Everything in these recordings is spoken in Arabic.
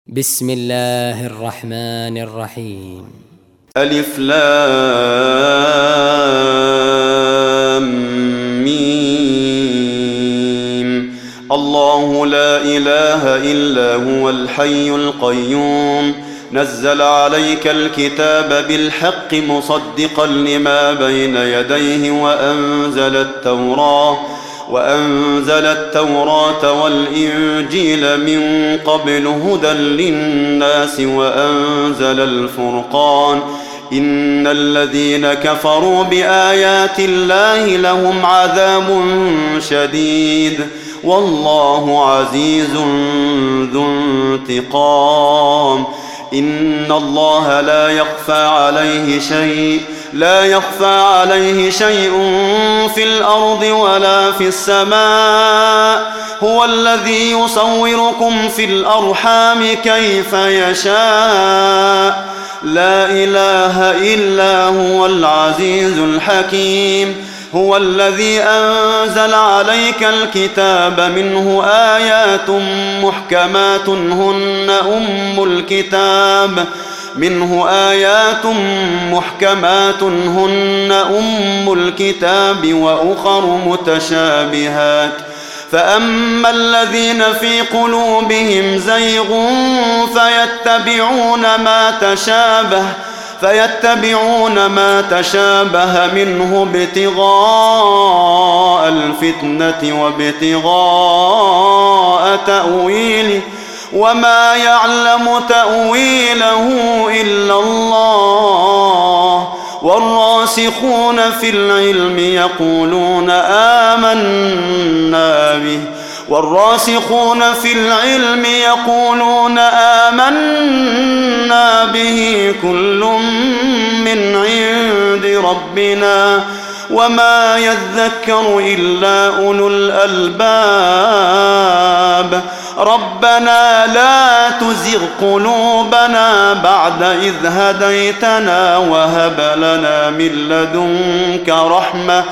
بسم الله الرحمن الرحيم. ألف لام ميم. الله لا إله إلا هو الحي القيوم نزل عليك الكتاب بالحق مصدقا لما بين يديه وأنزل التوراة والإنجيل من قبل هدى للناس وأنزل الفرقان إن الذين كفروا بآيات الله لهم عذاب شديد والله عزيز ذو انتقام. إن الله لا يخفى عليه شيء في الأرض ولا في السماء. هو الذي يصوركم في الأرحام كيف يشاء. لا إله إلا هو العزيز الحكيم. هو الذي أنزل عليك الكتاب منه آيات محكمات هن أم الكتاب وأخر متشابهات. فأما الذين في قلوبهم زيغ فيتبعون ما تشابه منه ابتغاء الفتنة وابتغاء تأويله وما يعلم تأويله إلا الله. والراسخون في العلم يقولون آمنا به كل من عند ربنا وما يذكر إلا أولو الألباب. ربنا لا تزغ قلوبنا بعد إذ هديتنا وهب لنا من لدنك رحمة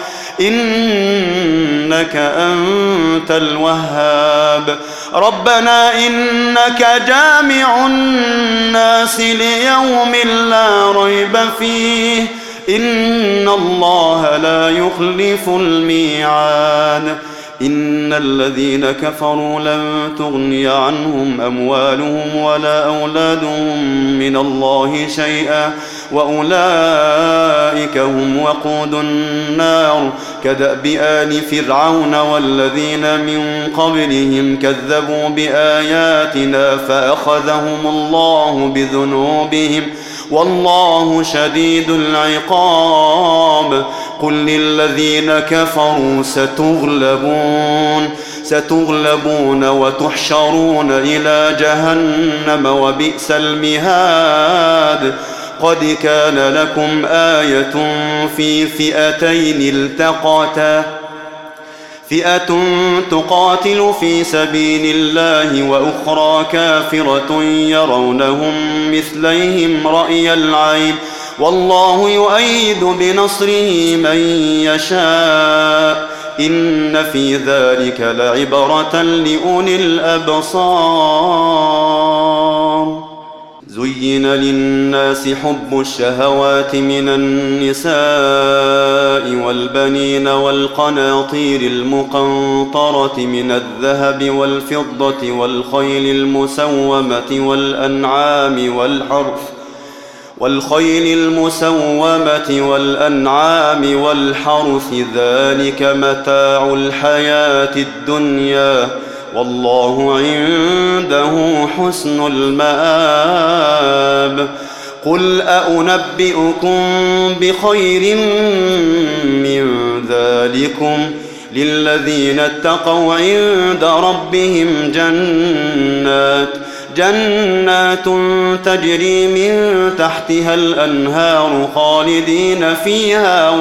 إنك أنت الوهاب. ربنا إنك جامع الناس ليوم لا ريب فيه إن الله لا يخلف الميعاد. إن الذين كفروا لن تغني عنهم أموالهم ولا أولادهم من الله شيئا وأولئك هم وقود النار. كدأب آل فرعون والذين من قبلهم كذبوا بآياتنا فأخذهم الله بذنوبهم والله شديد العقاب. قل للذين كفروا ستغلبون وتحشرون إلى جهنم وبئس المهاد. قد كان لكم آية في فئتين التقتا فئة تقاتل في سبيل الله وأخرى كافرة يرونهم مثليهم رأي العين والله يؤيد بنصره من يشاء. إن في ذلك لعبرة لأولي الأبصار. زين للناس حب الشهوات من النساء والبنين والقناطير المقنطرة من الذهب والفضة والخيل المسومة والأنعام والحرث ذلك متاع الحياة الدنيا والله عنده حسن المآب. قل أنبئكم بخير من ذلكم للذين اتقوا عند ربهم جنات تجري من تحتها الأنهار خالدين فيها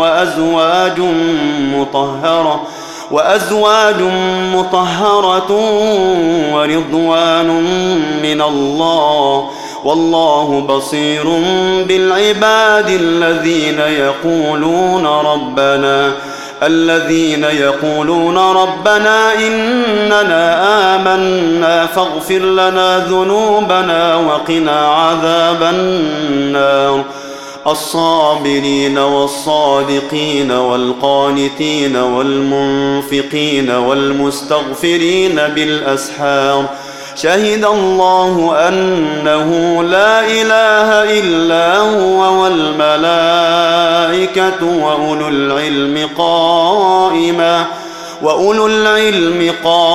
وأزواج مطهرة ورضوان من الله والله بصير بالعباد الذين يقولون الذين يقولون ربنا إننا آمنا فاغفر لنا ذنوبنا وقنا عذاب النار الصابرين والصادقين والقانتين والمنفقين والمستغفرين بالأسحار شهد الله أنه لا إله إلا هو والملائكة وأولو العلم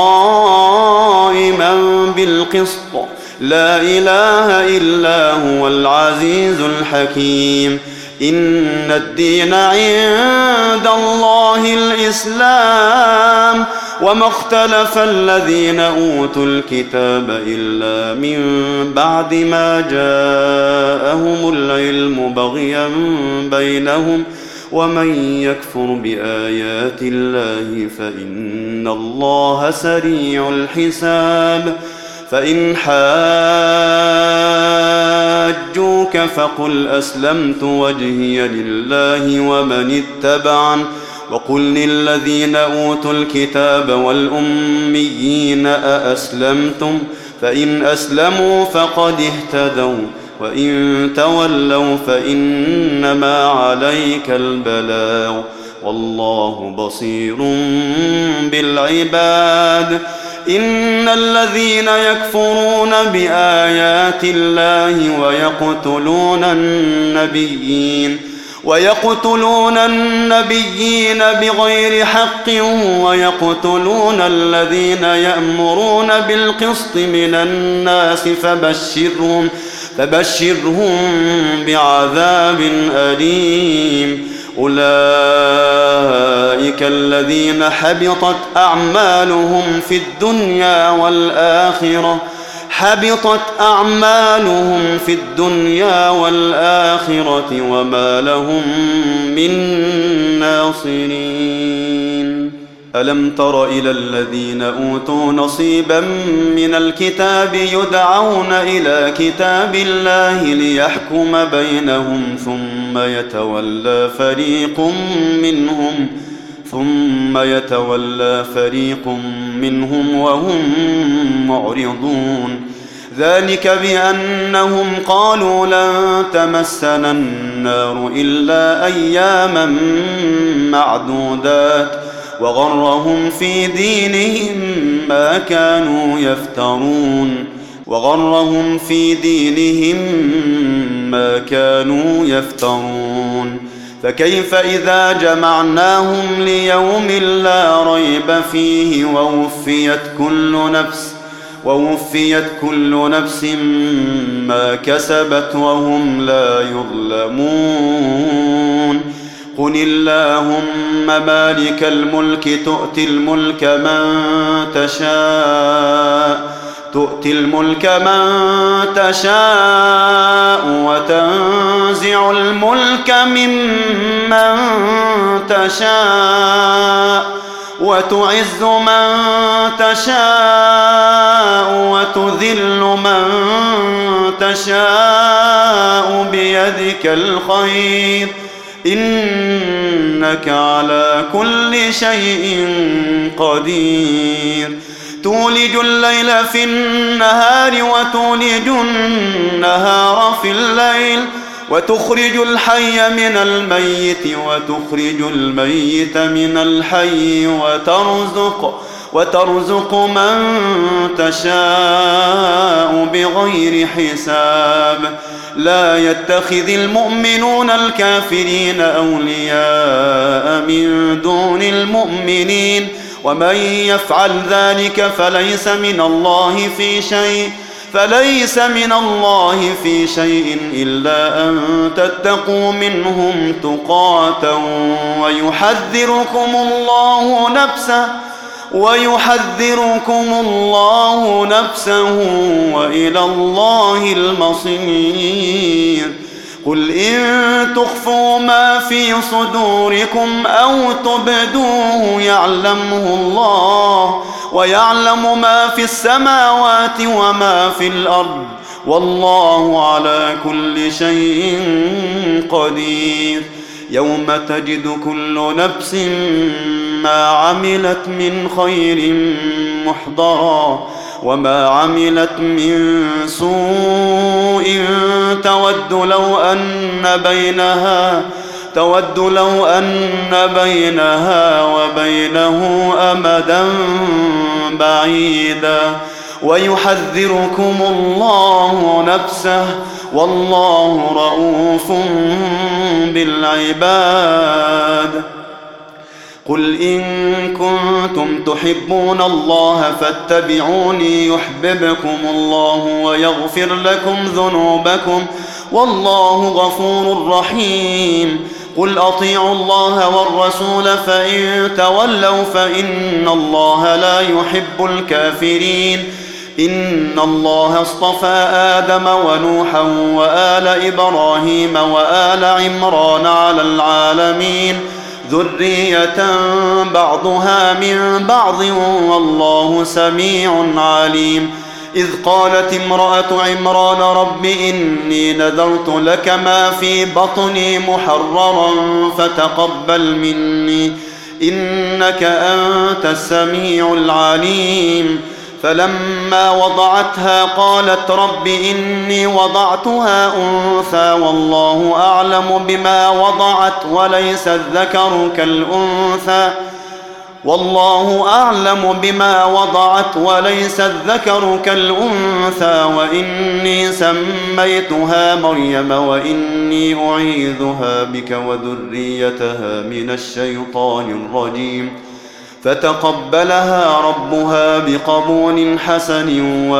قائما بالقسط لا إله إلا هو العزيز الحكيم إن الدين عند الله الإسلام وما اختلف الذين أوتوا الكتاب إلا من بعد ما جاءهم العلم بغيا بينهم ومن يكفر بآيات الله فإن الله سريع الحساب فإن حاجوك فقل أسلمت وجهي لله ومن اتبعن وقل للذين أوتوا الكتاب والأميين أأسلمتم فإن أسلموا فقد اهتدوا وإن تولوا فإنما عليك البلاغ والله بصير بالعباد إن الذين يكفرون بآيات الله ويقتلون النبيين بغير حق ويقتلون الذين يأمرون بالقسط من الناس فبشرهم بعذاب أليم أولئك الذين حبطت أعمالهم في الدنيا والآخرة وما لهم من ناصرين ألم تر إلى الذين أوتوا نصيبا من الكتاب يدعون إلى كتاب الله ليحكم بينهم ثم يتولى فريق منهم وهم معرضون ذلك بأنهم قالوا لن تمسنا النار إلا أياما معدودات وغرهم في دينهم ما كانوا يفترون فكيف إذا جمعناهم ليوم لا ريب فيه ووفيت كل نفس ما كسبت وهم لا يظلمون قل اللهم مالك الملك تؤتي الملك من تشاء وتنزع الملك ممن تشاء وتعز من تشاء وتذل من تشاء بيدك الخير إنك على كل شيء قدير تولج الليل في النهار وتولج النهار في الليل وتخرج الحي من الميت وتخرج الميت من الحي وترزق من تشاء بغير حساب لا يتخذ المؤمنون الكافرين أولياء من دون المؤمنين ومن يفعل ذلك فليس من الله في شيء إلا أن تتقوا منهم تقاة ويحذركم الله نفسه وإلى الله المصير قل إن تخفوا ما في صدوركم أو تبدوه يعلمه الله ويعلم ما في السماوات وما في الأرض والله على كل شيء قدير يوم تجد كل نفس ما عملت من خير محضرا وما عملت من سوء تود لو أن بينها وبينه أمدا بعيدا ويحذركم الله نفسه والله رؤوف بالعباد. قل إن كنتم تحبون الله فاتبعوني يحببكم الله ويغفر لكم ذنوبكم والله غفور رحيم. قل أطيعوا الله والرسول فإن تولوا فإن الله لا يحب الكافرين. إن الله اصطفى آدم ونوحا وآل إبراهيم وآل عمران على العالمين ذرية بعضها من بعض والله سميع عليم. إذ قالت امرأة عمران رب إني نذرت لك ما في بطني محررا فتقبل مني إنك أنت السميع العليم. فلما وضعتها قالت رب إني وضعتها أنثى والله أعلم بما وضعت وليس الذكر كالأنثى وإني سميتها مريم وإني أعيذها بك وذريتها من الشيطان الرجيم. فتقبلها ربها بقبول حسن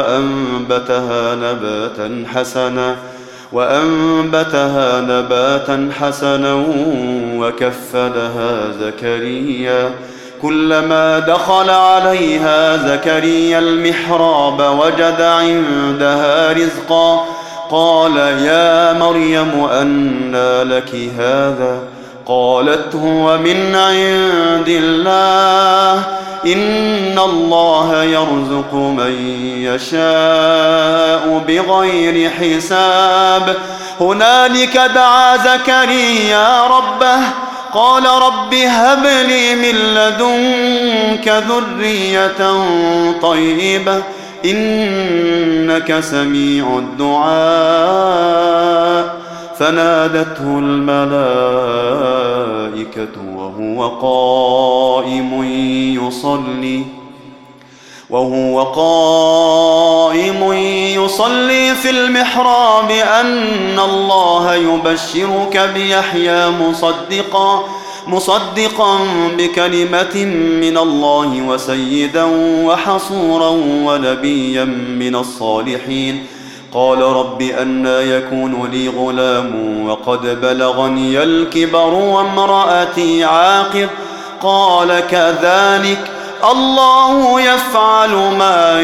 وأنبتها نباتا حسنا وكفلها زكريا. كلما دخل عليها زكريا المحراب وجد عندها رزقا قال يا مريم أنى لك هذا؟ قالت هو من عند الله إن الله يرزق من يشاء بغير حساب. هنالك دعا زكريا ربه قال رب هب لي من لدنك ذرية طيبة إنك سميع الدعاء. فنادته الملائكة وهو قائم يصلي في المحراب أن الله يبشرك بيحيى مصدقا بكلمة من الله وسيدا وحصورا ونبيا من الصالحين. قال رب أنى يكون لي غلام وقد بلغني الكبر وامرأتي عاقر؟ قال كذلك الله يفعل ما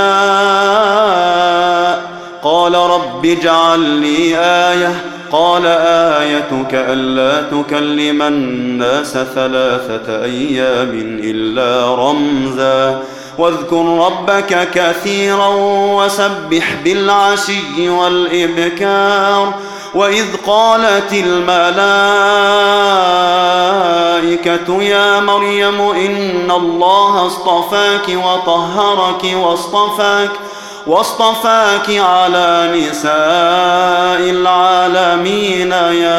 يشاء. قال رب اجعل لي آية. قال آيتك ألا تكلم الناس 3 أيام إلا رمزا واذكر ربك كثيرا وسبح بالعشي والإبكار. وإذ قالت الملائكة يا مريم إن الله اصطفاك وطهرك واصطفاك على نساء العالمين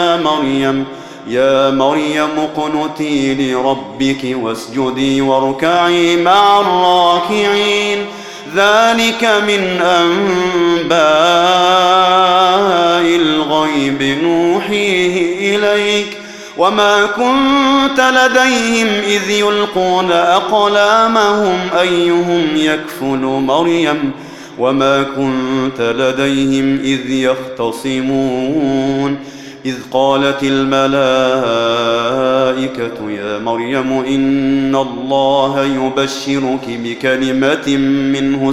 يا مريم اقنتي لربك واسجدي واركعي مع الراكعين. ذلك من أنباء الغيب نوحيه إليك وما كنت لديهم إذ يلقون أقلامهم أيهم يكفل مريم وما كنت لديهم إذ يختصمون. إذ قالت الملائكة يا مريم إن الله يبشرك بكلمة منه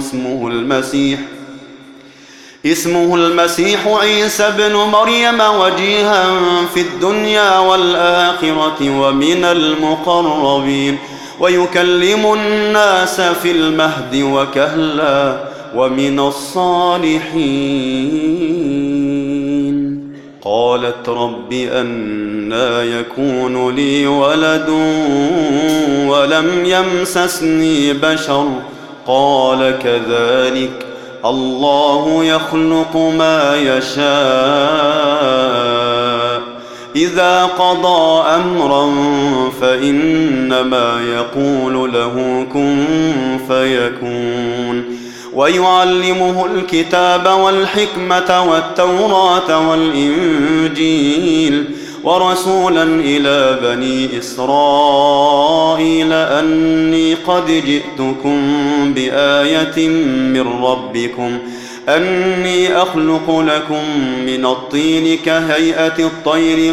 اسمه المسيح عيسى بن مريم وجيها في الدنيا والآخرة ومن المقربين ويكلم الناس في المهد وكهلا ومن الصالحين. قال قالت رب أنى يكون لي ولد ولم يمسسني بشر قال كذلك الله يخلق ما يشاء إذا قضى أمرا فإنما يقول له كن فيكون ويعلمه الكتاب والحكمة والتوراة والإنجيل ورسولا إلى بني إسرائيل أني قد جئتكم بآية من ربكم أني أخلق لكم من الطين كهيئة الطير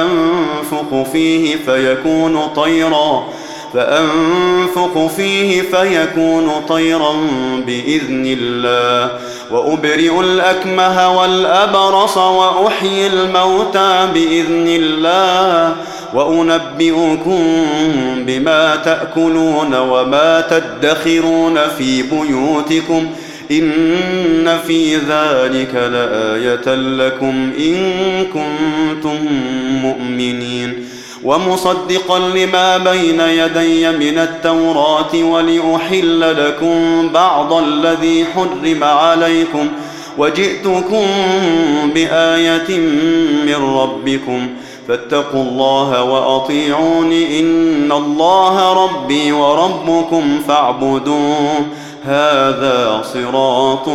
فأنفخ فيه فيكون طيرا بإذن الله وأبرئ الأكمه والأبرص وأحيي الموتى بإذن الله وأنبئكم بما تأكلون وما تدخرون في بيوتكم إن في ذلك لآية لكم إن كنتم مؤمنين ومصدقا لما بين يدي من التوراة ولأحل لكم بعض الذي حرم عليكم وجئتكم بآية من ربكم فاتقوا الله وأطيعون إن الله ربي وربكم فاعبدوه هذا صراط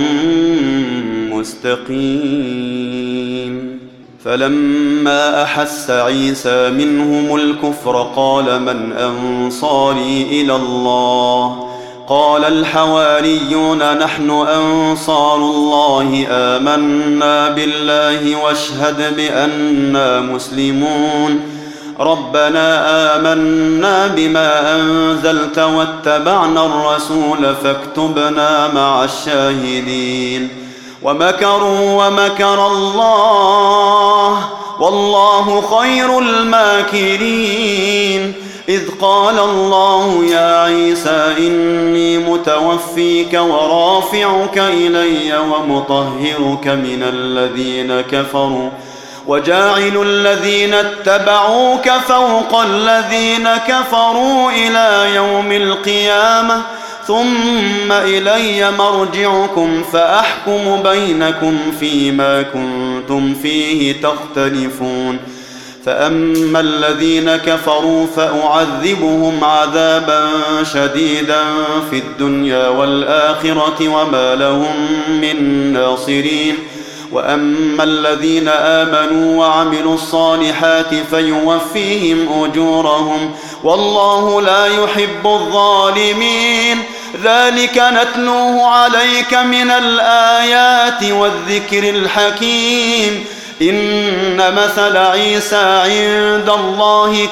مستقيم فلما أحس عيسى منهم الكفر قال من أنصاري إلى الله قال الحواريون نحن أنصار الله آمنا بالله واشهد بأننا مسلمون ربنا آمنا بما أنزلت واتبعنا الرسول فاكتبنا مع الشاهدين ومكروا ومكر الله والله خير الماكرين إذ قال الله يا عيسى إني متوفيك ورافعك إلي ومطهرك من الذين كفروا وجاعل الذين اتبعوك فوق الذين كفروا إلى يوم القيامة ثم إلي مرجعكم فأحكم بينكم فيما كنتم فيه تختلفون فأما الذين كفروا فأعذبهم عذابا شديدا في الدنيا والآخرة وما لهم من ناصرين وأما الذين آمنوا وعملوا الصالحات فيوفيهم أجورهم والله لا يحب الظالمين ذلك نتلوه عليك من الآيات والذكر الحكيم إن مثل عيسى عند الله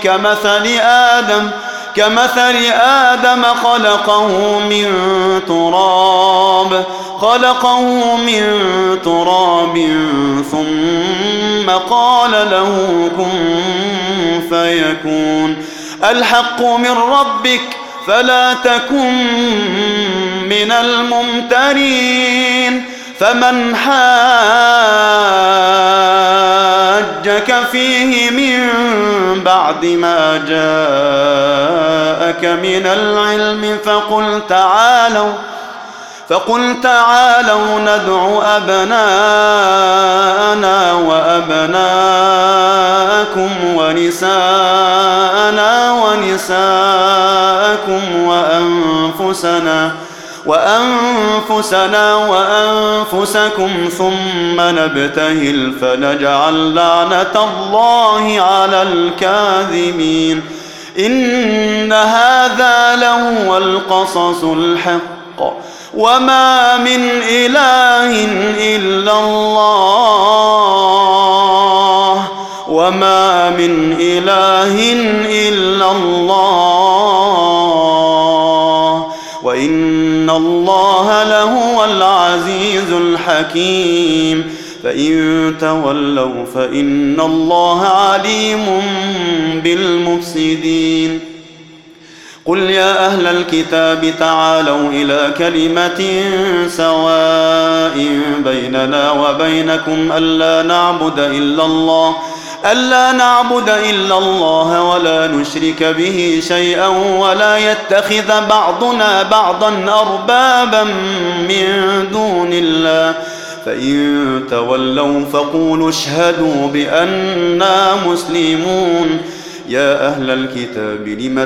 كمثل آدم خلقه من تراب ثم قال له كن فيكون الحق من ربك فلا تكن من الممترين فمن حاجك فيه من بعد ما جاءك من العلم فقل تعالوا ندع أبناءنا وأبناءكم ونساءنا ونساءكم وأنفسنا وأنفسكم ثم نبتهل فنجعل لعنة الله على الكاذبين إن هذا لهو القصص الحق وما من إله إلا الله وإن الله لهو العزيز الحكيم فإن تولوا فإن الله عليم بالمفسدين قل يا أهل الكتاب تعالوا إلى كلمة سواء بيننا وبينكم ألا نعبد إلا الله ولا نشرك به شيئا ولا يتخذ بعضنا بعضا أربابا من دون الله فإن تولوا فقولوا اشهدوا بأننا مسلمون يا أهل الكتاب لم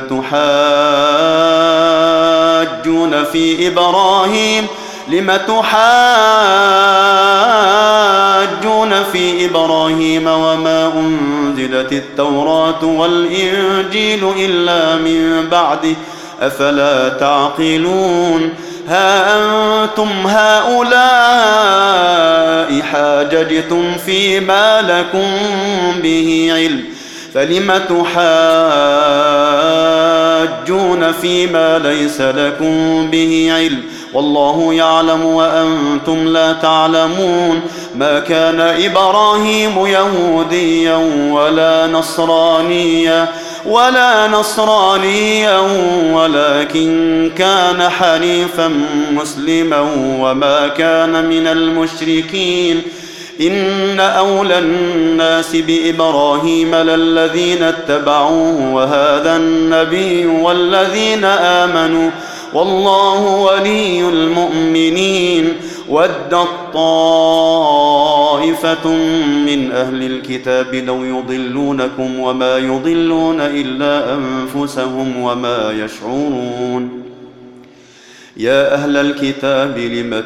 تحاجون في إبراهيم وما أنزلت التوراة والإنجيل إلا من بعده أفلا تعقلون ها أنتم هؤلاء حاججتم فيما لكم به علم فلم تحاجون فيما ليس لكم به علم والله يعلم وأنتم لا تعلمون ما كان إبراهيم يهوديا ولا نصرانيا ولكن كان حنيفا مسلما وما كان من المشركين إن أولى الناس بإبراهيم للذين اتبعوه وهذا النبي والذين آمنوا والله ولي المؤمنين ودت طائفة من أهل الكتاب لو يضلونكم وما يضلون إلا أنفسهم وما يشعرون يا أهل الكتاب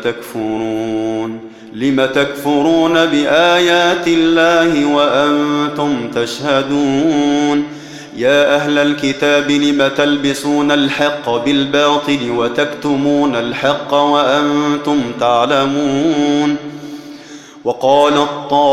لم تكفرون بآيات الله وأنتم تشهدون يا أهل الكتاب لم تلبسون الحق بالباطل وتكتمون الحق وأنتم تعلمون وقالت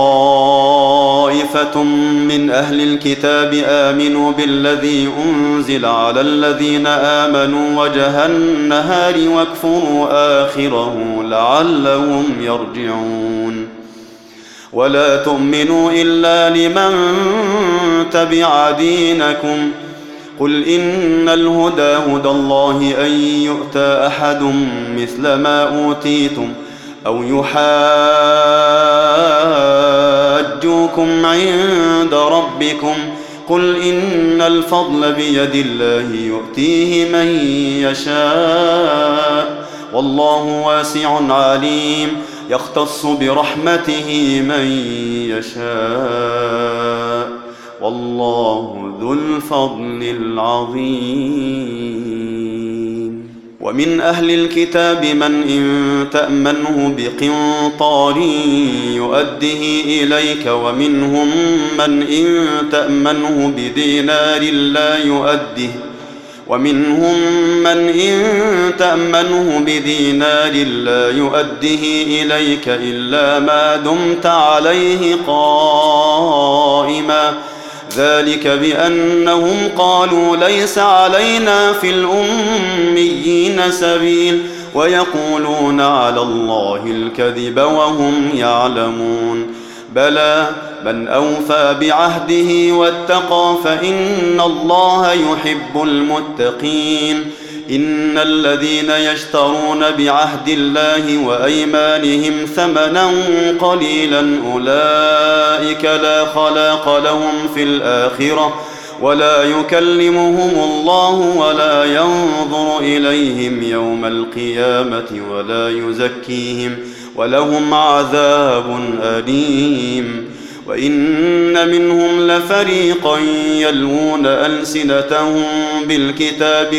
طائفة من أهل الكتاب آمنوا بالذي أنزل على الذين آمنوا وجه النهار واكفروا آخره لعلهم يرجعون ولا تؤمنوا إلا لمن تبع دينكم قل إن الهدى هدى الله أن يؤتى أحد مثل ما أوتيتم أو يحاجوكم عند ربكم قل إن الفضل بيد الله يؤتيه من يشاء والله واسع عليم يختص برحمته من يشاء والله ذو الفضل العظيم ومن أهل الكتاب من إن تأمنه بقنطار يؤده إليك ومنهم من إن تأمنه بدينار لا يؤده إليك إلا ما دمت عليه قائما ذلك بأنهم قالوا ليس علينا في الأميين سبيل ويقولون على الله الكذب وهم يعلمون بلى من أوفى بعهده واتقى فإن الله يحب المتقين إن الذين يشترون بعهد الله وأيمانهم ثمنا قليلا أولئك لا خلاق لهم في الآخرة ولا يكلمهم الله ولا ينظر إليهم يوم القيامة ولا يزكيهم ولهم عذاب أليم وإن منهم لفريقا يلوون ألسنتهم بالكتاب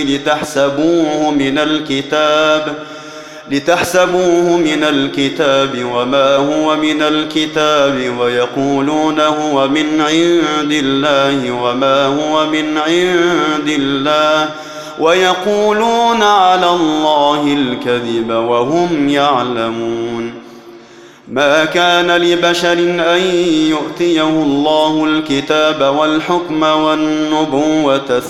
لتحسبوه من الكتاب وما هو من الكتاب ويقولون هو من عند الله وما هو من عند الله ويقولون على الله الكذب وهم يعلمون ما كان لبشر أن يؤتيه الله الكتاب والحكم والنبوة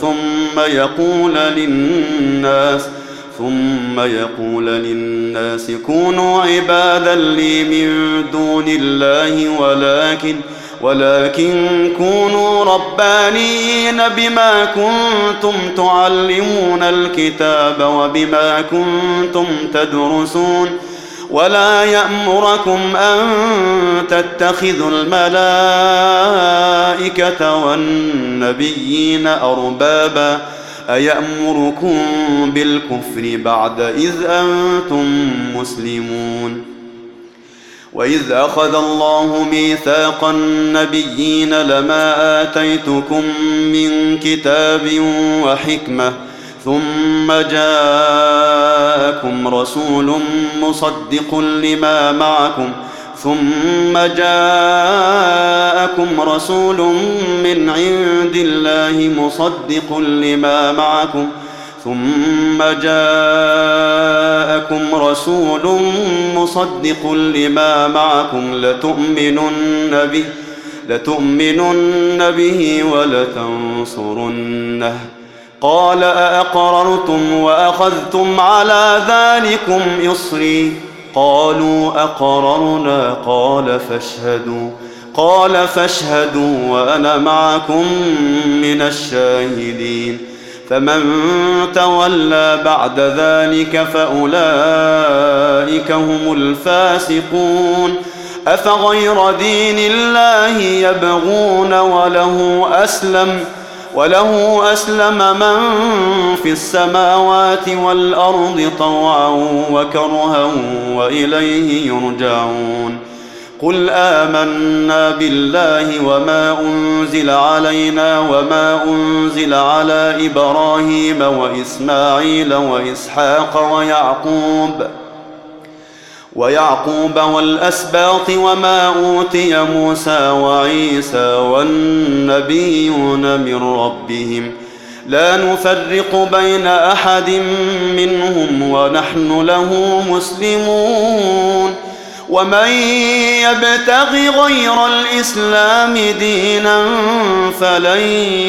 ثم يقول للناس كونوا عبادا لي من دون الله ولكن كونوا ربانيين بما كنتم تعلمون الكتاب وبما كنتم تدرسون ولا يأمركم أن تتخذوا الملائكة والنبيين أربابا أيأمركم بالكفر بعد إذ أنتم مسلمون وإذ أخذ الله ميثاق النبيين لما آتيتكم من كتاب وحكمة ثم جاءكم رسول من عند الله مصدق لما معكم لتؤمنن به ولتنصرنه قال أأقررتم وأخذتم على ذلكم إصري قالوا أقررنا قال فاشهدوا وأنا معكم من الشاهدين فمن تولى بعد ذلك فأولئك هم الفاسقون أفغير دين الله يبغون وله أسلم من في السماوات والأرض طوعا وكرها وإليه يرجعون قل آمنا بالله وما أنزل علينا وما أنزل على إبراهيم وإسماعيل وإسحاق ويعقوب والأسباط وما أوتي موسى وعيسى والنبيون من ربهم لا نفرق بين أحد منهم ونحن له مسلمون ومن يبتغ غير الإسلام دينا فلن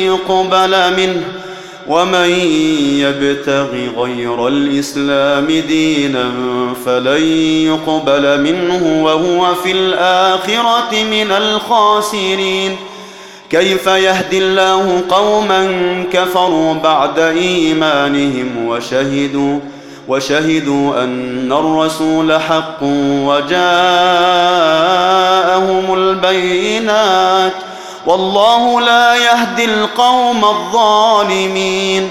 يقبل منه وهو في الآخرة من الخاسرين كيف يهدي الله قوما كفروا بعد إيمانهم وشهدوا أن الرسول حق وجاءهم البينات والله لا يهدي القوم الظالمين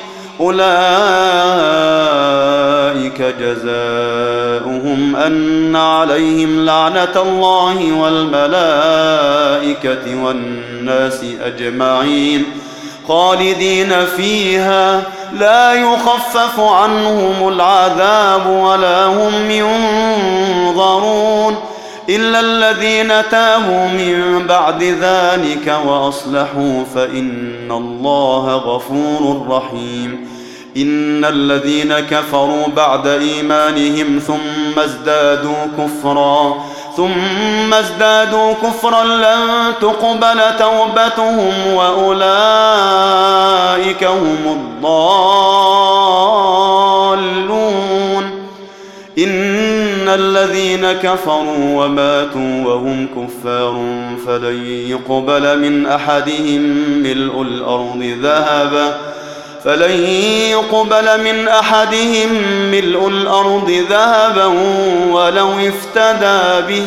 أولئك جزاؤهم أن عليهم لعنة الله والملائكة والناس أجمعين خالدين فيها لا يخفف عنهم العذاب ولا هم ينظرون إلا الذين تابوا من بعد ذلك وأصلحوا فإن الله غفور رحيم إن الذين كفروا بعد إيمانهم ثم ازدادوا كفرا لن تقبل توبتهم وأولئك هم الضالون إن الذين كفروا وماتوا وهم كفار فلن يقبل من أحدهم ملء الأرض ذهبا ولو افتدى به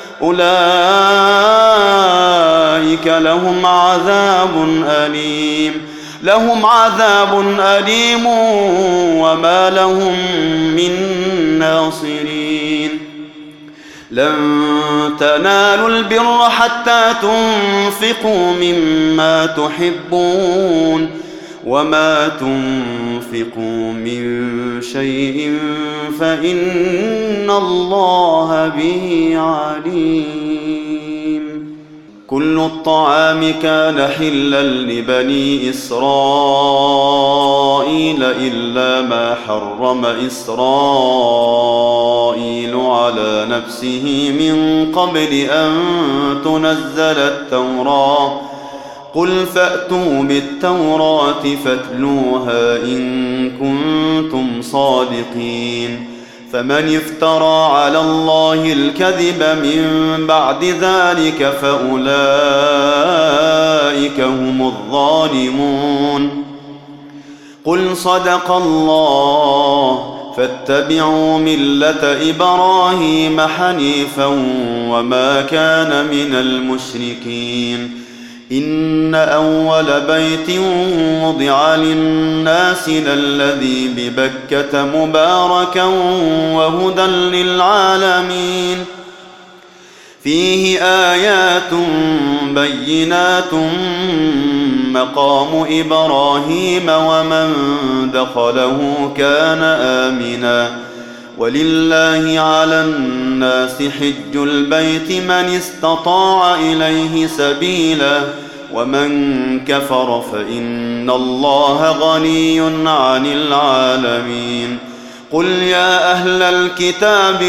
أولئك لهم عذاب أليم وما لهم من ناصرين لن تنالوا البر حتى تنفقوا مما تحبون وما تنفقوا من شيء فإن الله به عليم كل الطعام كان حلا لبني إسرائيل إلا ما حرم إسرائيل على نفسه من قبل أن تنزل التوراة قل فأتوا بالتوراة فاتلوها إن كنتم صادقين فمن افترى على الله الكذب من بعد ذلك فأولئك هم الظالمون. قل صدق الله فاتبعوا ملة إبراهيم حنيفا وما كان من المشركين. إن أول بيت وضع للناس للذي ببكة مباركا وهدى للعالمين فيه آيات بينات مقام إبراهيم ومن دخله كان آمنا ولله على الناس حج البيت من استطاع إليه سبيلا ومن كفر فإن الله غني عن العالمين. قل يا أهل الكتاب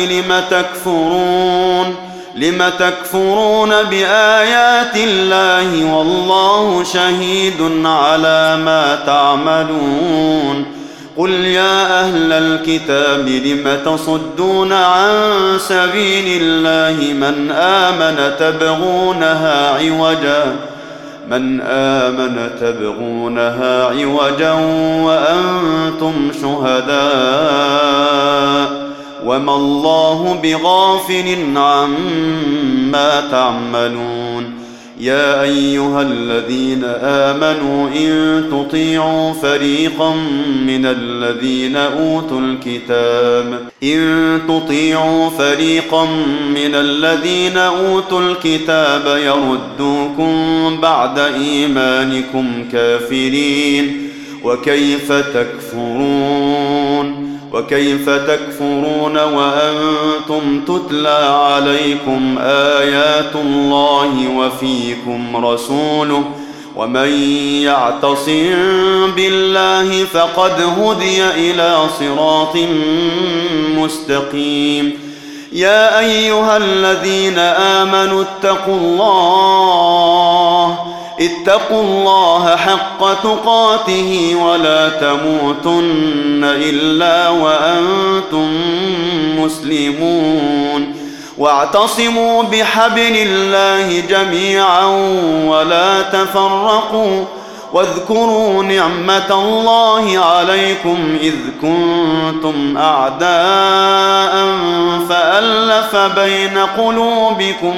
لم تكفرون بآيات الله والله شهيد على ما تعملون. قل يا أهل الكتاب لم تصدون عن سبيل الله من آمن تبغونها عوجا وأنتم شهداء وما الله بغافل عما تعملون. يا أيها الذين آمنوا إن تطيعوا فريقا من الذين أوتوا الكتاب يردوكم بعد إيمانكم كافرين وكيف تكفرون وأنتم تتلى عليكم آيات الله وفيكم رسوله ومن يعتصم بالله فقد هدي إلى صراط مستقيم. يا أيها الذين آمنوا اتقوا الله حق تقاته ولا تموتن إلا وأنتم مسلمون. واعتصموا بحبل الله جميعا ولا تفرقوا واذكروا نعمة الله عليكم إذ كنتم أعداء فألف بين قلوبكم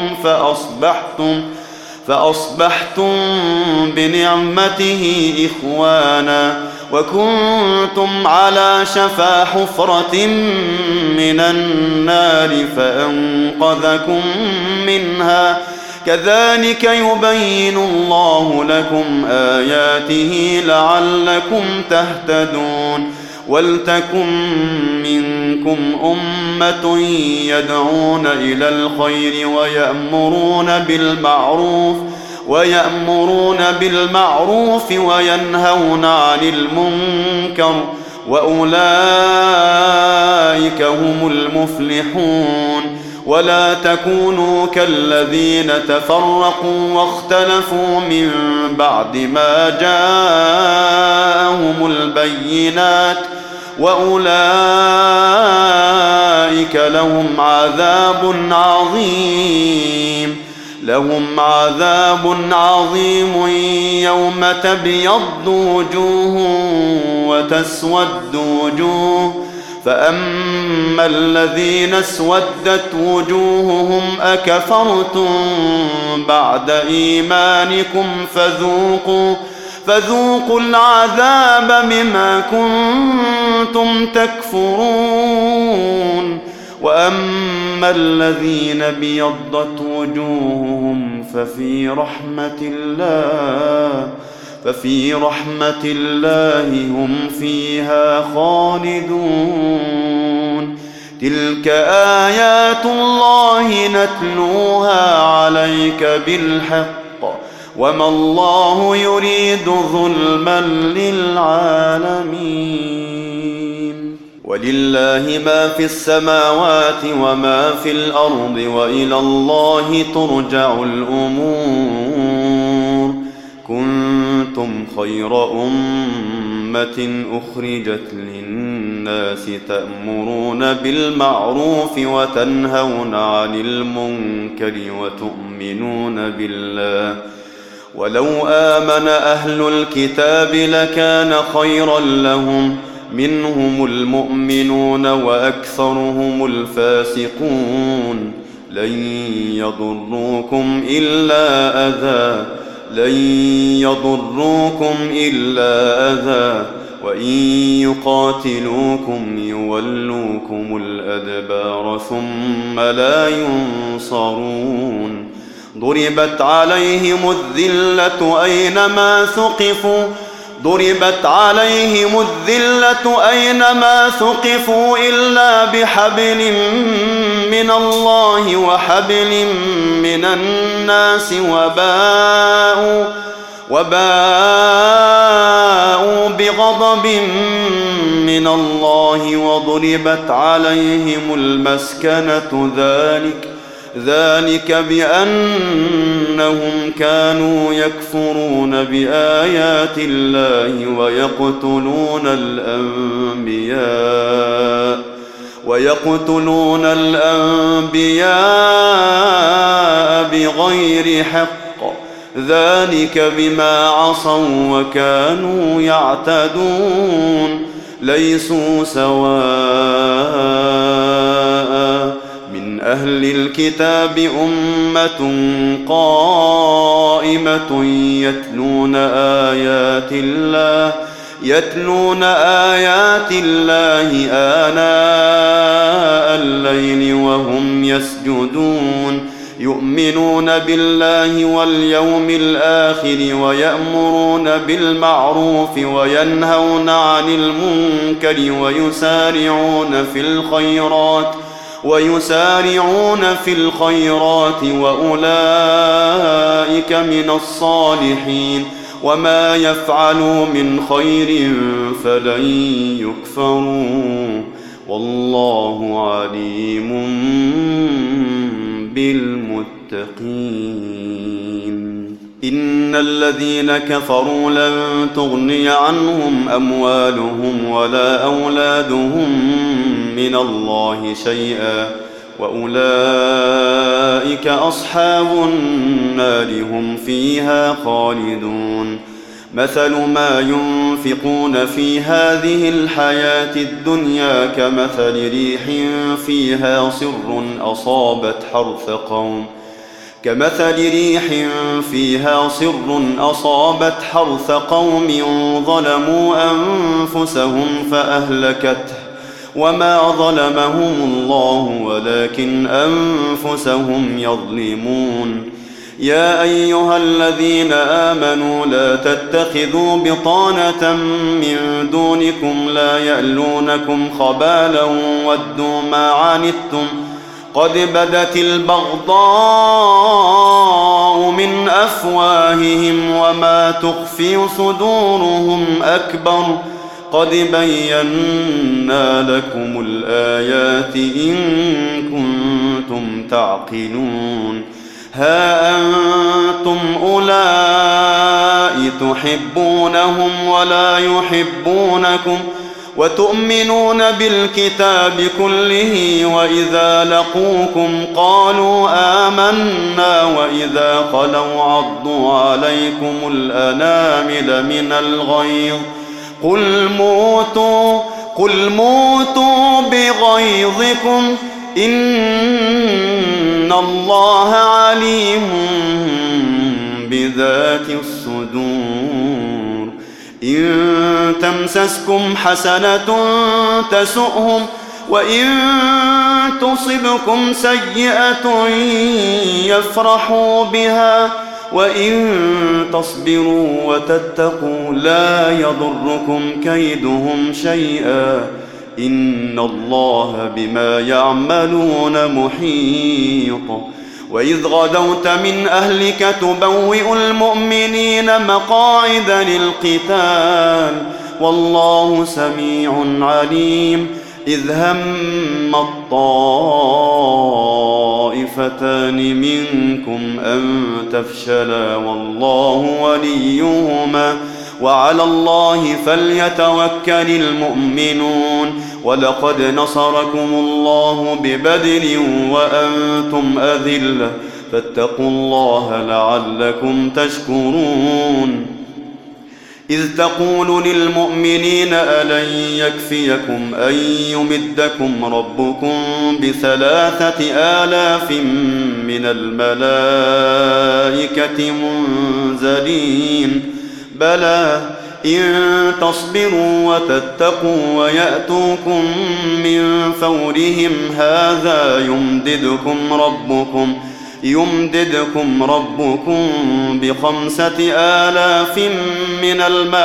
فأصبحتم بنعمته إخوانا وكنتم على شفا حفرة من النار فأنقذكم منها كذلك يبين الله لكم آياته لعلكم تهتدون. ولتكن منكم أمة يدعون إلى الخير ويأمرون بالمعروف وينهون عن المنكر وأولئك هم المفلحون. ولا تكونوا كالذين تفرقوا واختلفوا من بعد ما جاءهم البينات وأولئك لهم عذاب عظيم يوم تبيض وجوه وتسود وجوه فأما الذين اسودت وجوههم أكفرتم بعد إيمانكم فذوقوا العذاب بما كنتم تكفرون. وأما الذين ابيضت وجوههم ففي رحمة الله هم فيها خالدون. تلك آيات الله نتلوها عليك بالحق وما الله يريد ظلما للعالمين. ولله ما في السماوات وما في الأرض وإلى الله ترجع الأمور. كنتم خير أمة أخرجت للناس الناس تأمرون بالمعروف وتنهون عن المنكر وتؤمنون بالله ولو آمن أهل الكتاب لكان خيرا لهم منهم المؤمنون وأكثرهم الفاسقون لن يضروكم إلا أذى وإن يقاتلوكم يولوكم الأدبار ثم لا ينصرون ضربت عليهم الذلة أينما ثقفوا إلا بحبل من الله وحبل من الناس وباءوا بغضب من الله وضربت عليهم المسكنة ذلك بأنهم كانوا يكفرون بآيات الله ويقتلون الأنبياء بغير حق ذلك بما عصوا وكانوا يعتدون ليسوا سواء من أهل الكتاب أمة قائمة يتلون آيات الله آناء الليل وهم يسجدون يؤمنون بالله واليوم الآخر ويأمرون بالمعروف وينهون عن المنكر ويسارعون في الخيرات وأولئك من الصالحين وما يفعلوا من خير فلن يكفروا والله عليم بالمتقين إن الذين كفروا لن تغني عنهم أموالهم ولا أولادهم من الله شيئا وأولئك أصحاب النار هم فيها خالدون مثل ما ينفقون في هذه الحياة الدنيا كمثل ريح فيها صر أصابت حرث قوم ظلموا أنفسهم فأهلكته وما ظلمهم الله ولكن أنفسهم يظلمون يا أيها الذين آمنوا لا تتخذوا بطانة من دونكم لا يألونكم خبالا ودوا ما عنتم قد بدت البغضاء من أفواههم وما تخفي صدورهم أكبر قد بينا لكم الآيات إن كنتم تعقلون ها أنتم أولئك تحبونهم ولا يحبونكم وتؤمنون بالكتاب كله وإذا لقوكم قالوا آمنا وإذا خلوا عضوا عليكم الأنامل من الغيظ قل موتوا بغيظكم إن الله عليم بذات الصدور إن تمسسكم حسنة تسؤهم وإن تصبكم سيئة يفرحوا بها وإن تصبروا وتتقوا لا يضركم كيدهم شيئا إن الله بما يعملون محيط وإذ غدوت من أهلك تبوئ المؤمنين مقاعد للقتال والله سميع عليم إذ هم الطائفتان منكم أن تفشلا والله وليهما وعلى الله فليتوكل المؤمنون ولقد نصركم الله ببدر وأنتم أذلة فاتقوا الله لعلكم تشكرون. إذ تقول للمؤمنين ألن يكفيكم أن يمدكم ربكم ب3,000 من الملائكة منزلين بلى إن تصبروا وتتقوا ويأتوكم من فورهم هذا يمددكم ربكم ب5,000 من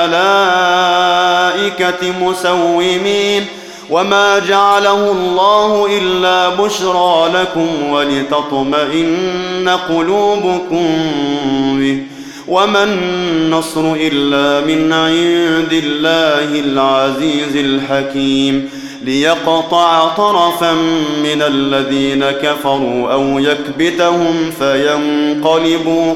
الملائكة مسومين وما جعله الله إلا بشرى لكم ولتطمئن قلوبكم به وما النصر إلا من عند الله العزيز الحكيم ليقطع طرفا من الذين كفروا أو يكبتهم فينقلبوا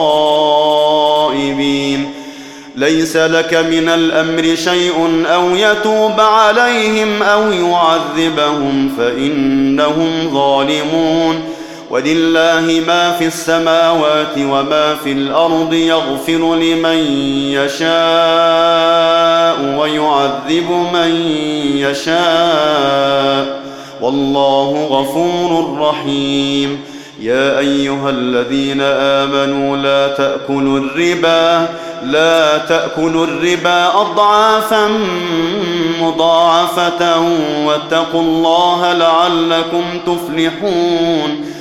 خائبين. ليس لك من الأمر شيء أو يتوب عليهم أو يعذبهم فإنهم ظالمون. ولله ما في السماوات وما في الأرض يغفر لمن يشاء ويعذب من يشاء والله غفور رحيم. يا أيها الذين آمنوا لا تأكلوا الربا أضعافا مضاعفة واتقوا الله لعلكم تفلحون.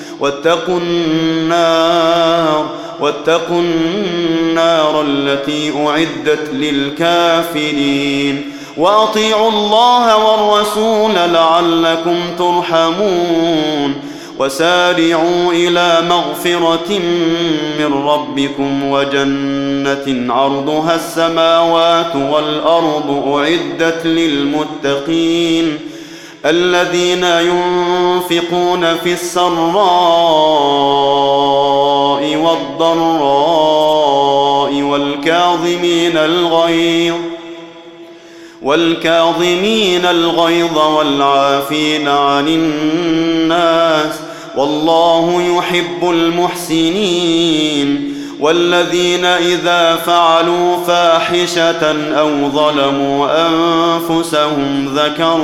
واتقوا النار التي أعدت للكافرين وأطيعوا الله والرسول لعلكم ترحمون. وسارعوا إلى مغفرة من ربكم وجنة عرضها السماوات والأرض أعدت للمتقين الذين ينفقون في السراء والضراء والكاظمين الغيظ والعافين عن الناس والله يحب المحسنين. والذين إذا فعلوا فاحشة أو ظلموا أنفسهم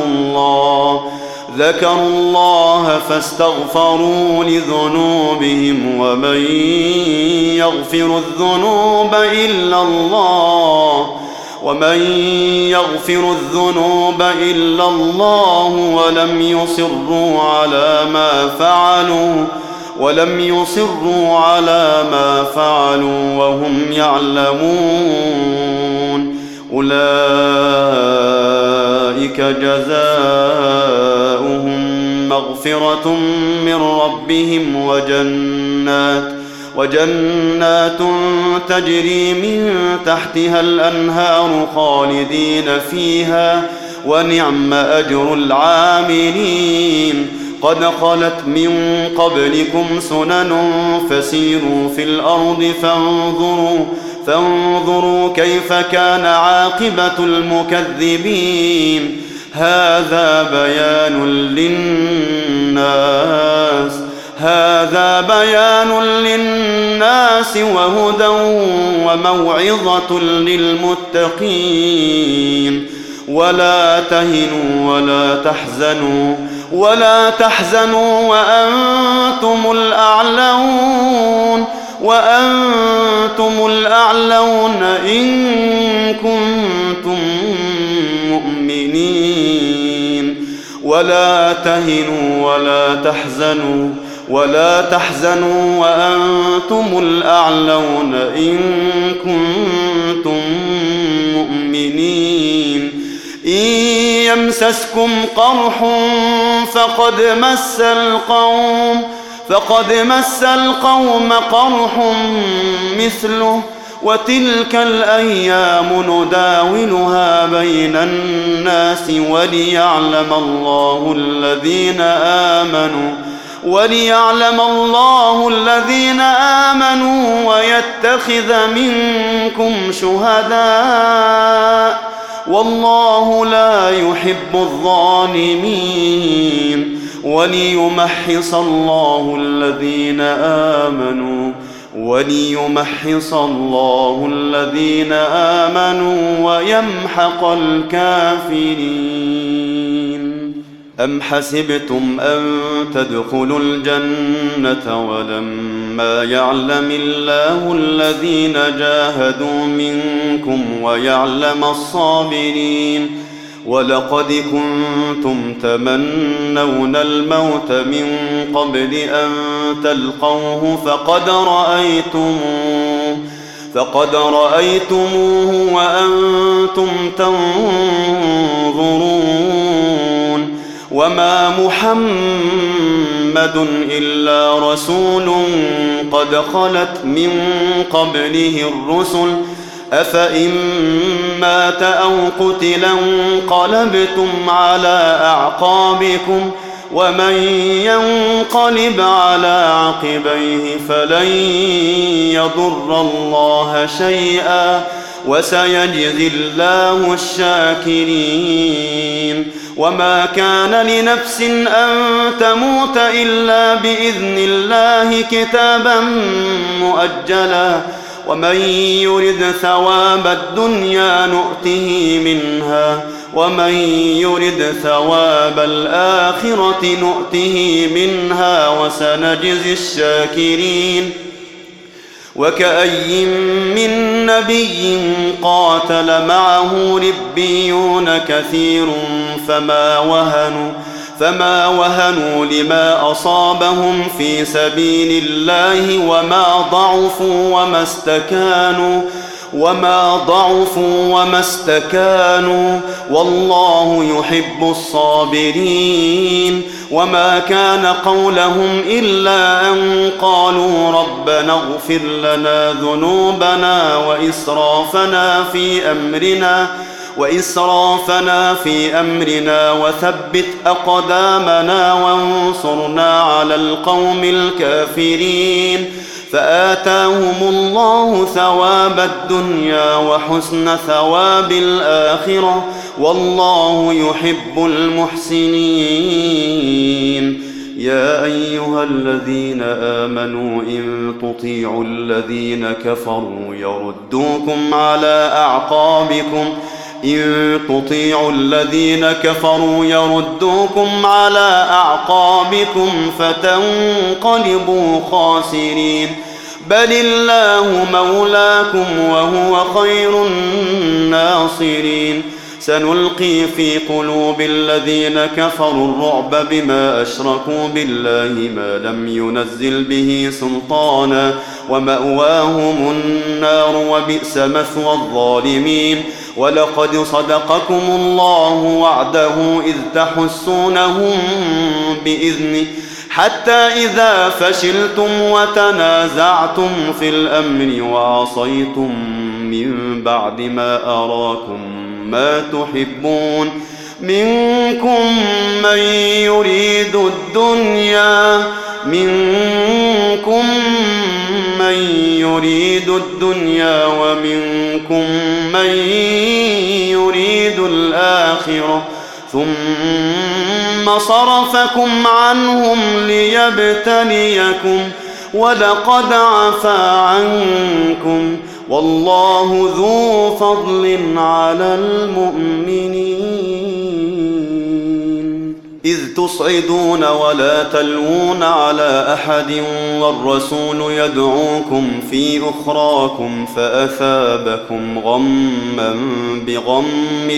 ذكروا الله فاستغفروا لذنوبهم ومن يغفر الذنوب إلا الله ولم يصروا على ما فعلوا وهم يعلمون. أولئك جزاؤهم مغفرة من ربهم وجنات تجري من تحتها الأنهار خالدين فيها ونعم أجر العاملين. قد خلت من قبلكم سنن فسيروا في الأرض فانظروا كيف كان عاقبة المكذبين. هذا بيان للناس وهدى وموعظة للمتقين. ولا تهنوا ولا تحزنوا وأنتم الأعلون إن كنتم مؤمنين. ولا تهنوا ولا تحزنوا وأنتم الأعلون إن كنتم مؤمنين. إن يمسسكم قرح فقد مس القوم قرح مثله وتلك الأيام نداولها بين الناس وليعلم الله الذين آمنوا ويتخذ منكم شهداء والله لا يحب الظالمين وليمحص الله الذين آمنوا ويمحق الكافرين. أم حسبتم أن تدخلوا الجنة ولما يعلم الله الذين جاهدوا منكم ويعلم الصابرين؟ ولقد كنتم تمنون الموت من قبل أن تلقوه فقد رأيتموه وأنتم تنظرون. وما محمد إلا رسول قد خلت من قبله الرسل أفإن مات أو قتلا انقلبتم على أعقابكم ومن ينقلب على عقبيه فلن يضر الله شيئا وسيجزي الله الشاكرين. وما كان لنفس أن تموت إلا بإذن الله كتابا مؤجلا ومن يرد ثواب الدنيا نؤته منها ومن يرد ثواب الآخرة نؤته منها وسنجزي الشاكرين. وكأي من نبي قاتل معه ربيون كثير فما وهنوا لما أصابهم في سبيل الله وما ضعفوا وما استكانوا والله يحب الصابرين. وما كان قولهم إلا أن قالوا ربنا اغفر لنا ذنوبنا وإسرافنا في أمرنا وثبت أقدامنا وانصرنا على القوم الكافرين. فآتاهم الله ثواب الدنيا وحسن ثواب الآخرة والله يحب المحسنين. يا أيها الذين آمنوا إن تطيعوا الذين كفروا يردوكم على أعقابكم فتنقلبوا خاسرين. بل الله مولاكم وهو خير الناصرين. سنلقي في قلوب الذين كفروا الرعب بما أشركوا بالله ما لم ينزل به سلطانا ومأواهم النار وبئس مثوى الظالمين. ولقد صدقكم الله وعده إذ تحسونهم بإذنه حتى إذا فشلتم وتنازعتم في الأمر وعصيتم من بعد ما أراكم ما تحبون منكم من يريد الدنيا ومنكم من يريد الآخرة ثم صرفكم عنهم ليبتليكم ولقد عفا عنكم والله ذو فضل على المؤمنين. إذ تصعدون ولا تلوون على أحد والرسول يدعوكم في أخراكم فأثابكم غما بغم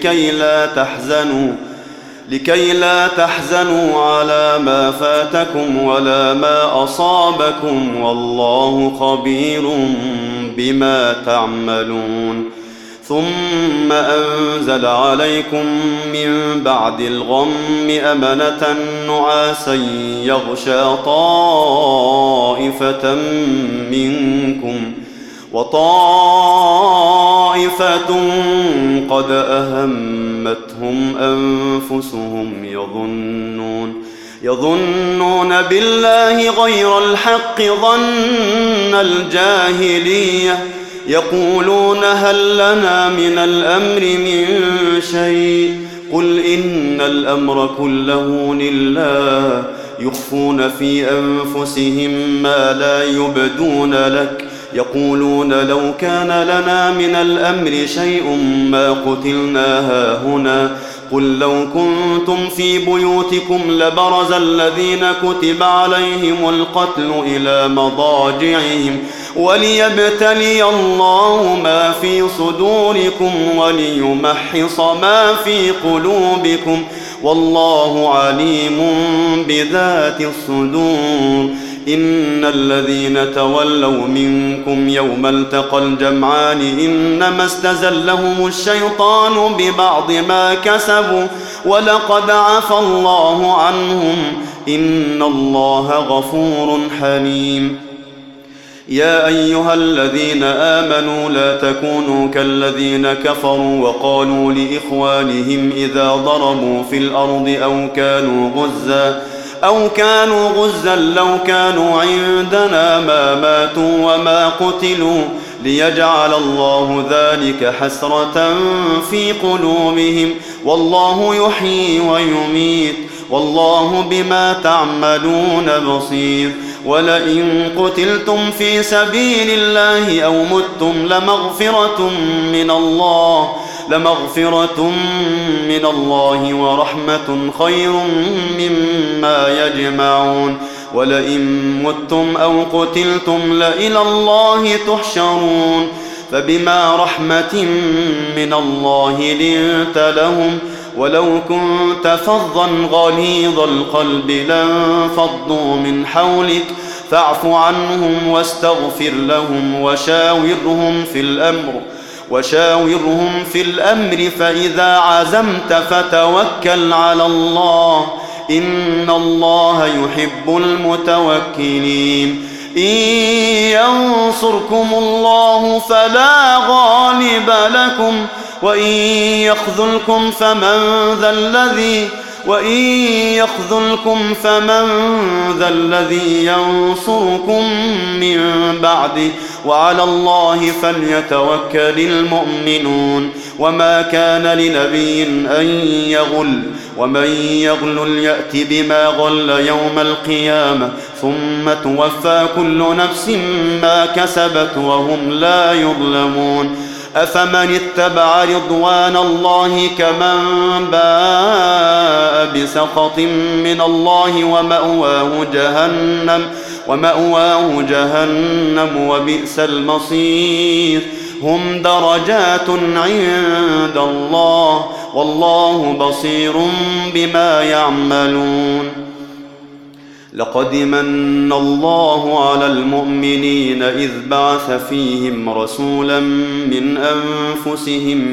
لكي لا تحزنوا على ما فاتكم ولا ما أصابكم والله خبير بما تعملون. ثم أنزل عليكم من بعد الغم أمنة نعاسا يغشى طائفة منكم وطائفة قد أهمتهم أنفسهم يظنون بالله غير الحق ظن الجاهلية يقولون هل لنا من الأمر من شيء قل إن الأمر كله لله يخفون في أنفسهم ما لا يبدون لك يقولون لو كان لنا من الأمر شيء ما قتلنا هاهنا قل لو كنتم في بيوتكم لبرز الذين كتب عليهم القتل إلى مضاجعهم وليبتلي الله ما في صدوركم وليمحص ما في قلوبكم والله عليم بذات الصدور إن الذين تولوا منكم يوم التقى الجمعان إنما استزلهم الشيطان ببعض ما كسبوا ولقد عفى الله عنهم إن الله غفور حليم يا أيها الذين آمنوا لا تكونوا كالذين كفروا وقالوا لإخوانهم إذا ضربوا في الأرض أو كانوا غزا لو كانوا عندنا ما ماتوا وما قتلوا ليجعل الله ذلك حسرة في قلوبهم والله يحيي ويميت والله بما تعملون بصير ولئن قتلتم في سبيل الله أو متم لمغفرة من الله ورحمة خير مما يجمعون ولئن متم أو قتلتم لإلى الله تحشرون فبما رحمة من الله لنت لهم ولو كنت فظا غليظ القلب لانفضوا من حولك فاعف عنهم واستغفر لهم وشاورهم في الأمر فإذا عزمت فتوكل على الله إن الله يحب المتوكلين إن ينصركم الله فلا غالب لكم وإن يخذلكم فمن ذا الذي ينصركم من بعده وعلى الله فليتوكل المؤمنون وما كان لنبي أن يغل ومن يغل يأت بما غل يوم القيامة ثم توفى كل نفس ما كسبت وهم لا يظلمون أفمن اتبع رضوان الله كمن باء بسخط من الله ومأواه جهنم وبئس المصير هم درجات عند الله والله بصير بما يعملون لقد من الله على المؤمنين إذ بعث فيهم رسولا من أنفسهم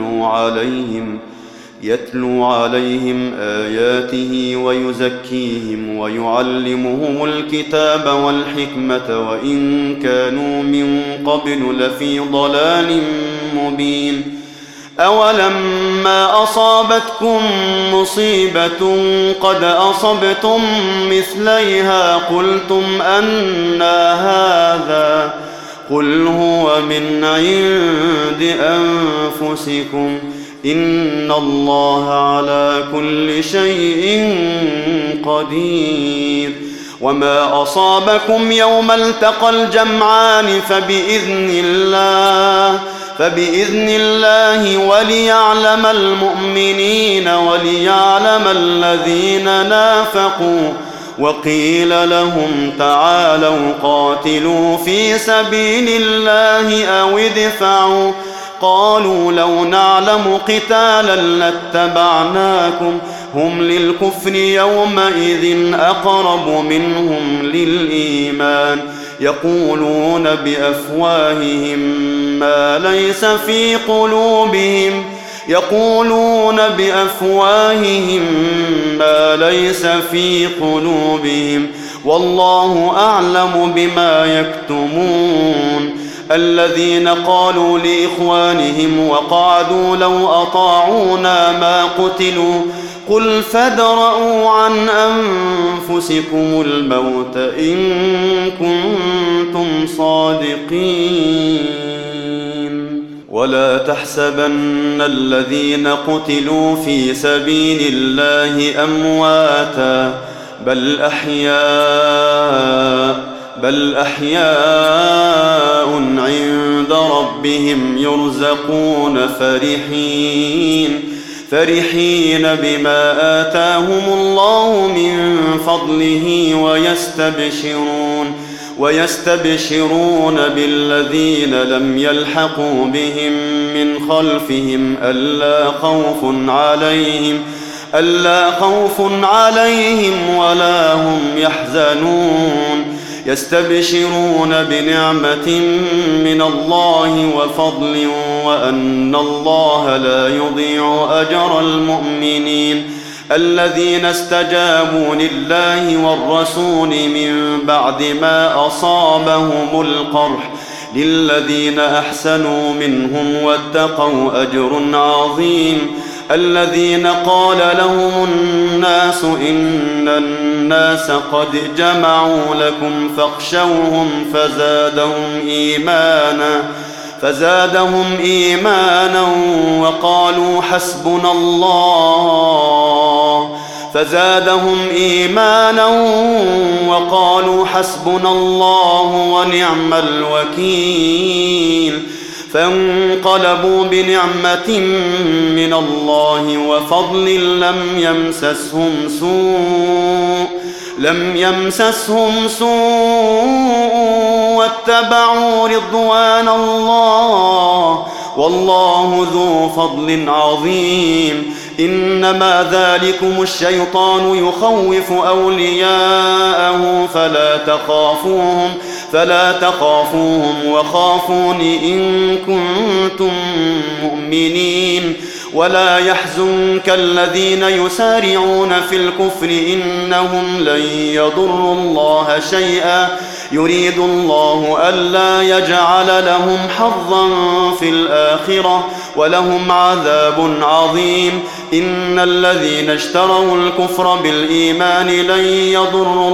يتلو عليهم آياته ويزكيهم ويعلمهم الكتاب والحكمة وإن كانوا من قبل لفي ضلال مبين أولما أصابتكم مصيبة قد أصبتم مثليها قلتم أنى هذا قل هو من عند أنفسكم إن الله على كل شيء قدير وما أصابكم يوم التقى الجمعان فبإذن الله وليعلم المؤمنين وليعلم الذين نافقوا وقيل لهم تعالوا قاتلوا في سبيل الله أو ادفعوا قالوا لو نعلم قتالا لاتبعناكم هم للكفر يومئذ أقرب منهم للإيمان يقولون بأفواههم ما ليس في قلوبهم والله أعلم بما يكتمون الذين قالوا لإخوانهم وقعدوا لو أطاعونا ما قتلوا قل فادرءوا عن أنفسكم الموت إن كنتم صادقين ولا تحسبن الذين قتلوا في سبيل الله أمواتا بل أحياء عند ربهم يرزقون فرحين بما آتاهم الله من فضله ويستبشرون بالذين لم يلحقوا بهم من خلفهم ألا خوف عليهم ولا هم يحزنون يستبشرون بنعمة من الله وفضل وأن الله لا يضيع أجر المؤمنين الذين استجابوا لله والرسول من بعد ما أصابهم القرح للذين أحسنوا منهم واتقوا أجر عظيم الذين قال لهم الناس إن الناس قد جمعوا لكم فاخشوهم فزادهم إيمانا وقالوا حسبنا الله ونعم الوكيل فانقلبوا بنعمة من الله وفضل لم يمسسهم سوء واتبعوا رضوان الله والله ذو فضل عظيم إنما ذلكم الشيطان يخوف أولياءه فلا تخافوهم وخافون إن كنتم مؤمنين ولا يحزنك الذين يسارعون في الكفر إنهم لن يضروا الله شيئا يريد الله ألا يجعل لهم حظا في الآخرة ولهم عذاب عظيم إن الذين اشتروا الكفر بالإيمان لن يضروا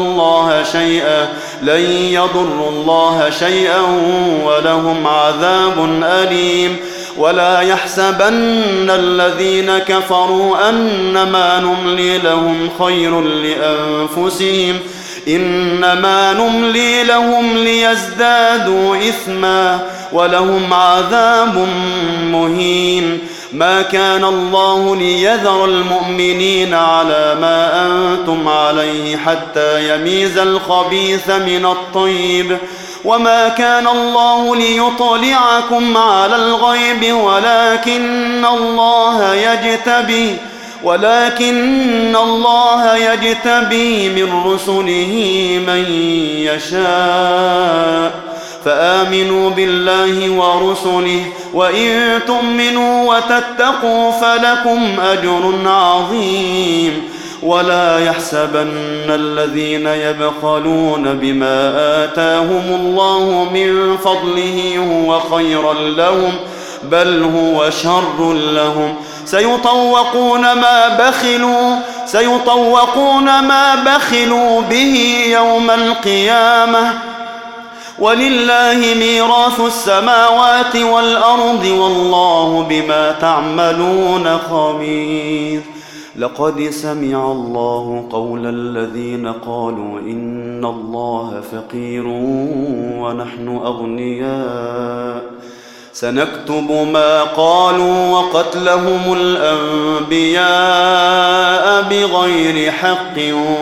الله شيئا ولهم عذاب أليم ولا يحسبن الذين كفروا أنما نملي لهم خير لأنفسهم إنما نملي لهم ليزدادوا إثما ولهم عذاب مهين ما كان الله ليذر المؤمنين على ما أنتم عليه حتى يميز الخبيث من الطيب وما كان الله ليطلعكم على الغيب ولكن الله يجتبي من رسله من يشاء فآمنوا بالله ورسله وإن تؤمنوا وتتقوا فلكم أجر عظيم ولا يحسبن الذين يبخلون بما آتاهم الله من فضله هو خيرا لهم بل هو شر لهم سيطوقون ما بخلوا به يوم القيامة ولله ميراث السماوات والأرض والله بما تعملون خبير لقد سمع الله قول الذين قالوا إن الله فقير ونحن أغنياء سنكتب ما قالوا وقتلهم الأنبياء بغير حق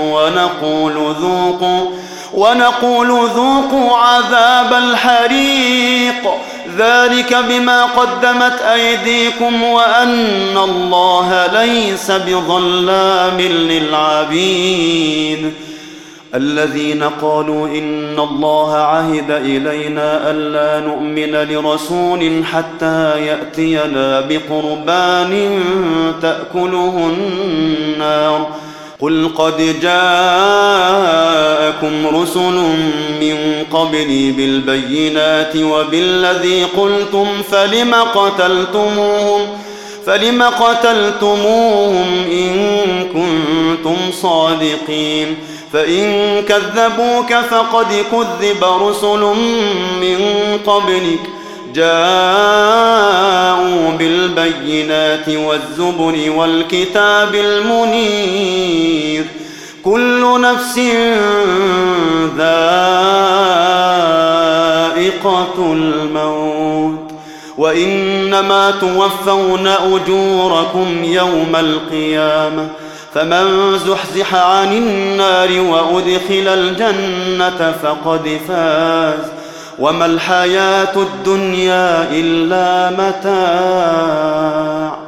ونقول ذوقوا عذاب الحريق ذلك بما قدمت أيديكم وأن الله ليس بظلام للعبيد الذين قالوا إن الله عهد إلينا ألا نؤمن لرسول حتى يأتينا بقربان تأكله النار قل قد جاءكم رسل من قبلي بالبينات وبالذي قلتم فلم قتلتموهم إن كنتم صادقين فإن كذبوك فقد كذب رسل من قبلك جاءوا بالبينات والزبر والكتاب المنير كل نفس ذائقة الموت وإنما توفون أجوركم يوم القيامة فمن زحزح عن النار وأدخل الجنة فقد فاز وما الحياة الدنيا إلا متاع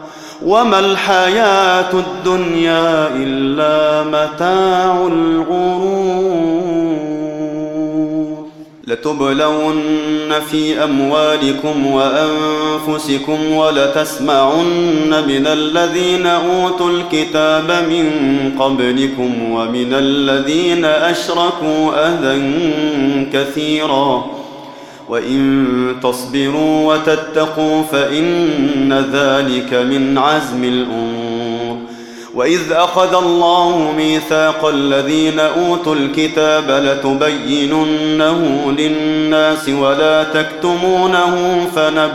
الغرور لتبلون في أموالكم وأنفسكم ولتسمعن من الذين أوتوا الكتاب من قبلكم ومن الذين أشركوا أذى كثيرا وإن تصبروا وتتقوا فإن ذلك من عزم الأمور وإذ أخذ الله ميثاق الذين أوتوا الكتاب لتبيننه للناس ولا تكتمونه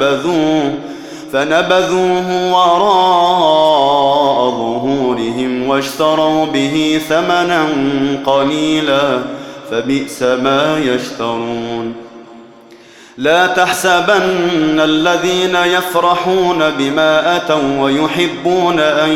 فنبذوه وراء ظهورهم واشتروا به ثمنا قليلا فبئس ما يشترون لا تحسبن الذين يفرحون بما أتوا ويحبون أن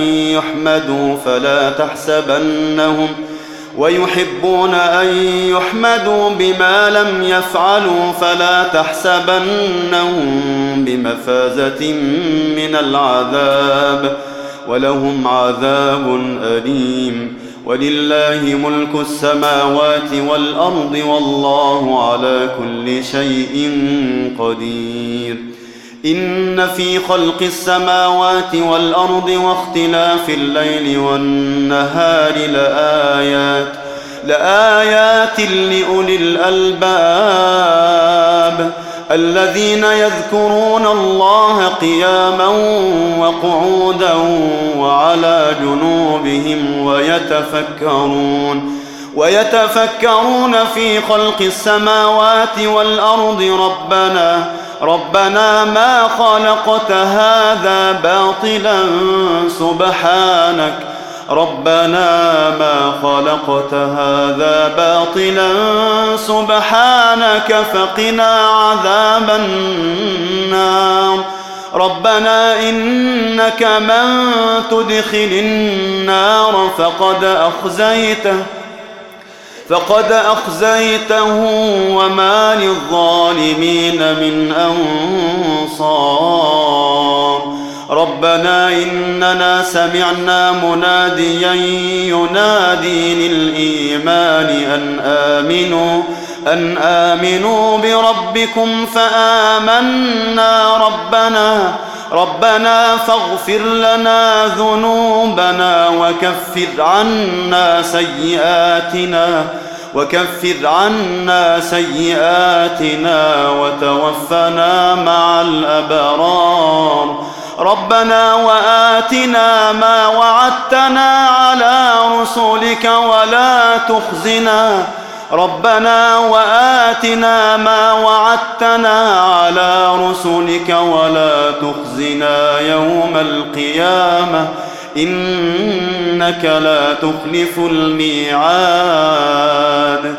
يحمدوا بما لم يفعلوا فلا تحسبنهم بمفازة من العذاب ولهم عذاب أليم ولله ملك السماوات والأرض والله على كل شيء قدير إن في خلق السماوات والأرض واختلاف الليل والنهار لآيات لأولي الألباب الذين يذكرون الله قياما وقعودا وعلى جنوبهم ويتفكرون في خلق السماوات والأرض ربنا ما خلقت هذا باطلا سبحانك فقنا عذاب النار ربنا إنك من تدخل النار فقد أخزيته وما للظالمين من أنصار ربنا إننا سمعنا مناديا ينادي للإيمان أن آمنوا بربكم فآمنا ربنا فاغفر لنا ذنوبنا وكفر عنا سيئاتنا وتوفنا مع الأبرار ربنا وآتنا ما وعدتنا على رسلك ولا تخزنا يوم القيامة إنك لا تخلف الميعاد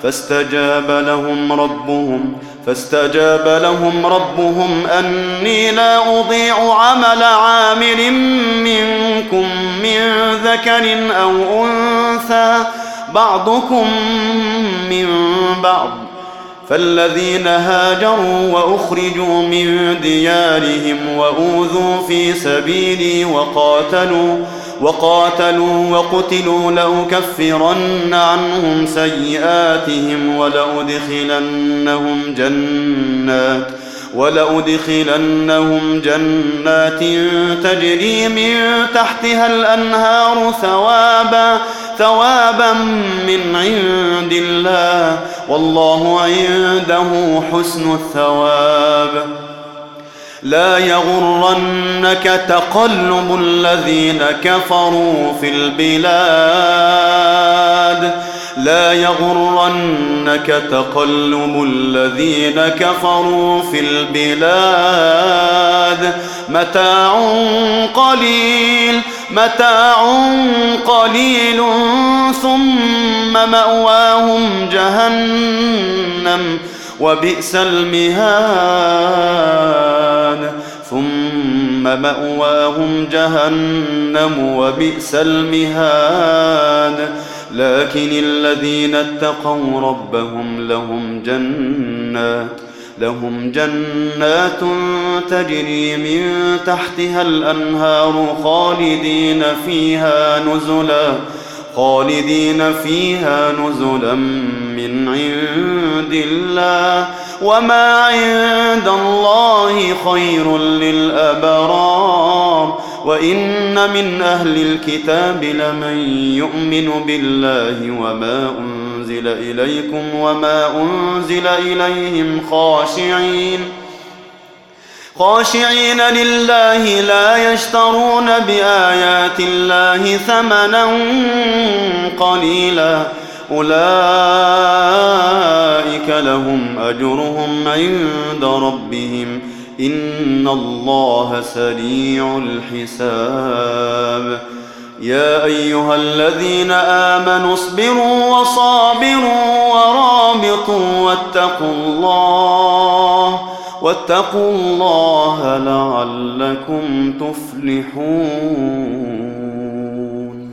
فاستجاب لهم ربهم أني لا أضيع عمل عامل منكم من ذكر أو أنثى بعضكم من بعض فالذين هاجروا وأخرجوا من ديارهم وأوذوا في سبيلي وقاتلوا وقتلوا لأكفرن عنهم سيئاتهم ولأدخلنهم جنات تجري من تحتها الأنهار ثوابا من عند الله والله عنده حسن الثواب لا يغرنك تقلب الذين كفروا في البلاد لا يغرنك تقلب الذين كفروا في البلاد متاع قليل ثم مأواهم جهنم وبئس المهاد لكن الذين اتقوا ربهم لهم جنات تجري من تحتها الأنهار خالدين فيها نزلا من عند الله وما عند الله خير للأبرار وإن من أهل الكتاب لمن يؤمن بالله وما أنزل إليكم وما أنزل إليهم خاشعين لله لا يشترون بآيات الله ثمنا قليلا أولئك لهم أجرهم عند ربهم إن الله سريع الحساب يا أيها الذين آمنوا اصبروا وصابروا ورابطوا واتقوا الله لعلكم تفلحون